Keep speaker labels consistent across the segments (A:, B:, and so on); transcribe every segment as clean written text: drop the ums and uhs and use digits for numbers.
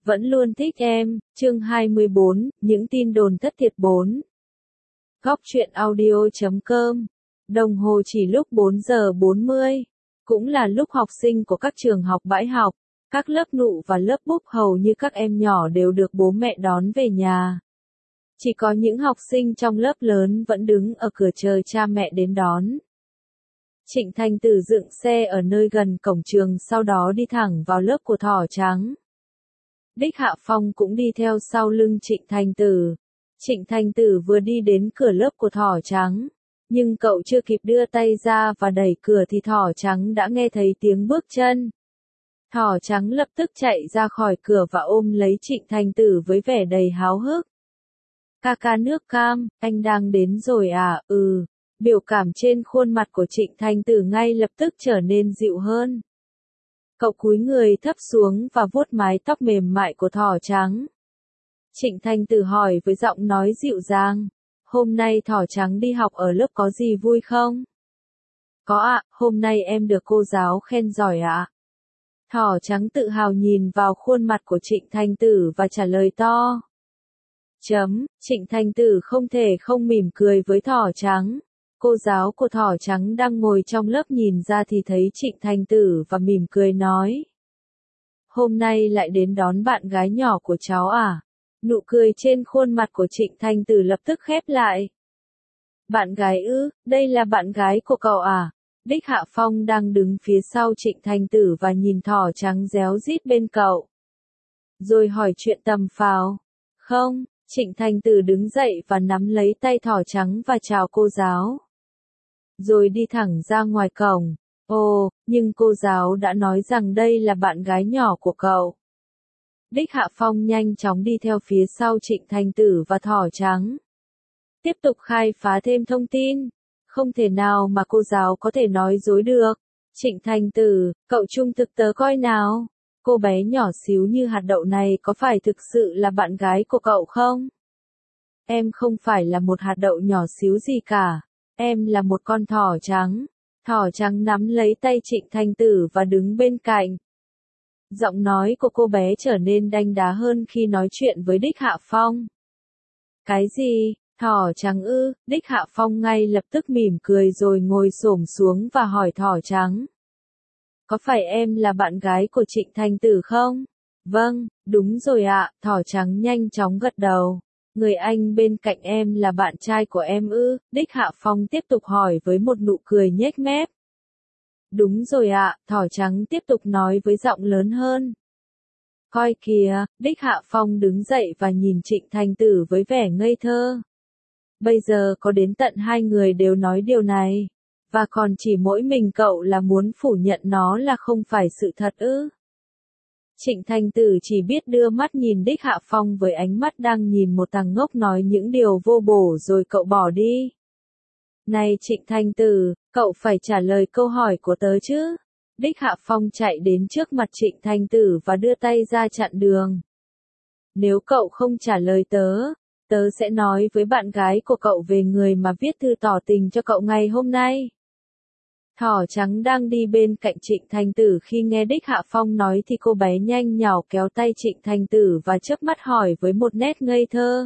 A: Vẫn luôn thích em, chương 24, những tin đồn thất thiệt 4. Góc truyện audio.com. Đồng hồ chỉ lúc 4 giờ 40. Cũng là lúc học sinh của các trường học bãi học, các lớp nụ và lớp búp hầu như các em nhỏ đều được bố mẹ đón về nhà. Chỉ có những học sinh trong lớp lớn vẫn đứng ở cửa chờ cha mẹ đến đón. Trịnh Thành Tử dựng xe ở nơi gần cổng trường, sau đó đi thẳng vào lớp của Thỏ Trắng. Đích Hạ Phong cũng đi theo sau lưng Trịnh Thành Tử. Trịnh Thành Tử vừa đi đến cửa lớp của Thỏ Trắng, nhưng cậu chưa kịp đưa tay ra và đẩy cửa thì Thỏ Trắng đã nghe thấy tiếng bước chân. Thỏ Trắng lập tức chạy ra khỏi cửa và ôm lấy Trịnh Thành Tử với vẻ đầy háo hức. Ca nước cam, anh đang đến rồi à? Biểu cảm trên khuôn mặt của Trịnh Thành Tử ngay lập tức trở nên dịu hơn. Cậu cúi người thấp xuống và vuốt mái tóc mềm mại của Thỏ Trắng. Trịnh Thành Tử hỏi với giọng nói dịu dàng, hôm nay Thỏ Trắng đi học ở lớp có gì vui không? Có ạ, hôm nay em được cô giáo khen giỏi ạ. Thỏ Trắng tự hào nhìn vào khuôn mặt của Trịnh Thành Tử và trả lời to. Trịnh Thành Tử không thể không mỉm cười với Thỏ Trắng. Cô giáo của Thỏ Trắng đang ngồi trong lớp nhìn ra thì thấy Trịnh Thành Tử và mỉm cười nói. Hôm nay lại đến đón bạn gái nhỏ của cháu à? Nụ cười trên khuôn mặt của Trịnh Thành Tử lập tức khép lại. Bạn gái ư, đây là bạn gái của cậu à? Đích Hạ Phong đang đứng phía sau Trịnh Thành Tử và nhìn Thỏ Trắng réo rít bên cậu. Rồi hỏi chuyện tầm phào. Không, Trịnh Thành Tử đứng dậy và nắm lấy tay Thỏ Trắng và chào cô giáo. Rồi đi thẳng ra ngoài cổng. Nhưng cô giáo đã nói rằng đây là bạn gái nhỏ của cậu. Đích Hạ Phong nhanh chóng đi theo phía sau Trịnh Thành Tử và Thỏ Trắng. Tiếp tục khai phá thêm thông tin. Không thể nào mà cô giáo có thể nói dối được. Trịnh Thành Tử, cậu trung thực tớ coi nào. Cô bé nhỏ xíu như hạt đậu này có phải thực sự là bạn gái của cậu không? Em không phải là một hạt đậu nhỏ xíu gì cả. Em là một con thỏ trắng. Thỏ trắng nắm lấy tay Trịnh Thành Tử và đứng bên cạnh. Giọng nói của cô bé trở nên đanh đá hơn khi nói chuyện với Đích Hạ Phong. Cái gì? Thỏ trắng ư? Đích Hạ Phong ngay lập tức mỉm cười rồi ngồi xổm xuống và hỏi Thỏ Trắng. Có phải em là bạn gái của Trịnh Thành Tử không? Vâng, đúng rồi ạ. Thỏ Trắng nhanh chóng gật đầu. Người anh bên cạnh em là bạn trai của em ư? Đích Hạ Phong tiếp tục hỏi với một nụ cười nhếch mép. Đúng rồi ạ, Thỏ Trắng tiếp tục nói với giọng lớn hơn. Coi kìa, Đích Hạ Phong đứng dậy và nhìn Trịnh Thành Tử với vẻ ngây thơ. Bây giờ có đến tận hai người đều nói điều này. Và còn chỉ mỗi mình cậu là muốn phủ nhận nó là không phải sự thật ư? Trịnh Thành Tử chỉ biết đưa mắt nhìn Đích Hạ Phong với ánh mắt đang nhìn một thằng ngốc nói những điều vô bổ rồi cậu bỏ đi. Này Trịnh Thành Tử, cậu phải trả lời câu hỏi của tớ chứ? Đích Hạ Phong chạy đến trước mặt Trịnh Thành Tử và đưa tay ra chặn đường. Nếu cậu không trả lời tớ sẽ nói với bạn gái của cậu về người mà viết thư tỏ tình cho cậu ngày hôm nay. Thỏ Trắng đang đi bên cạnh Trịnh Thành Tử khi nghe Đích Hạ Phong nói thì cô bé nhanh nhảu kéo tay Trịnh Thành Tử và chớp mắt hỏi với một nét ngây thơ.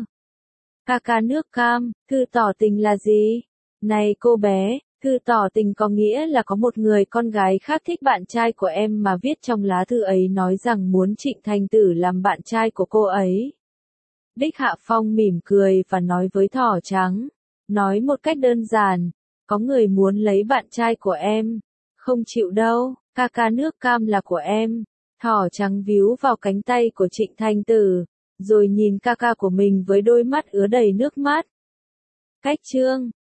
A: Ca nước cam, thư tỏ tình là gì? Này cô bé, thư tỏ tình có nghĩa là có một người con gái khác thích bạn trai của em mà viết trong lá thư ấy nói rằng muốn Trịnh Thành Tử làm bạn trai của cô ấy. Đích Hạ Phong mỉm cười và nói với Thỏ Trắng. Nói một cách đơn giản. Có người muốn lấy bạn trai của em. Không chịu đâu, ca nước cam là của em. Thỏ Trắng víu vào cánh tay của Trịnh Thành Tử, rồi nhìn ca của mình với đôi mắt ứa đầy nước mắt. Cách chương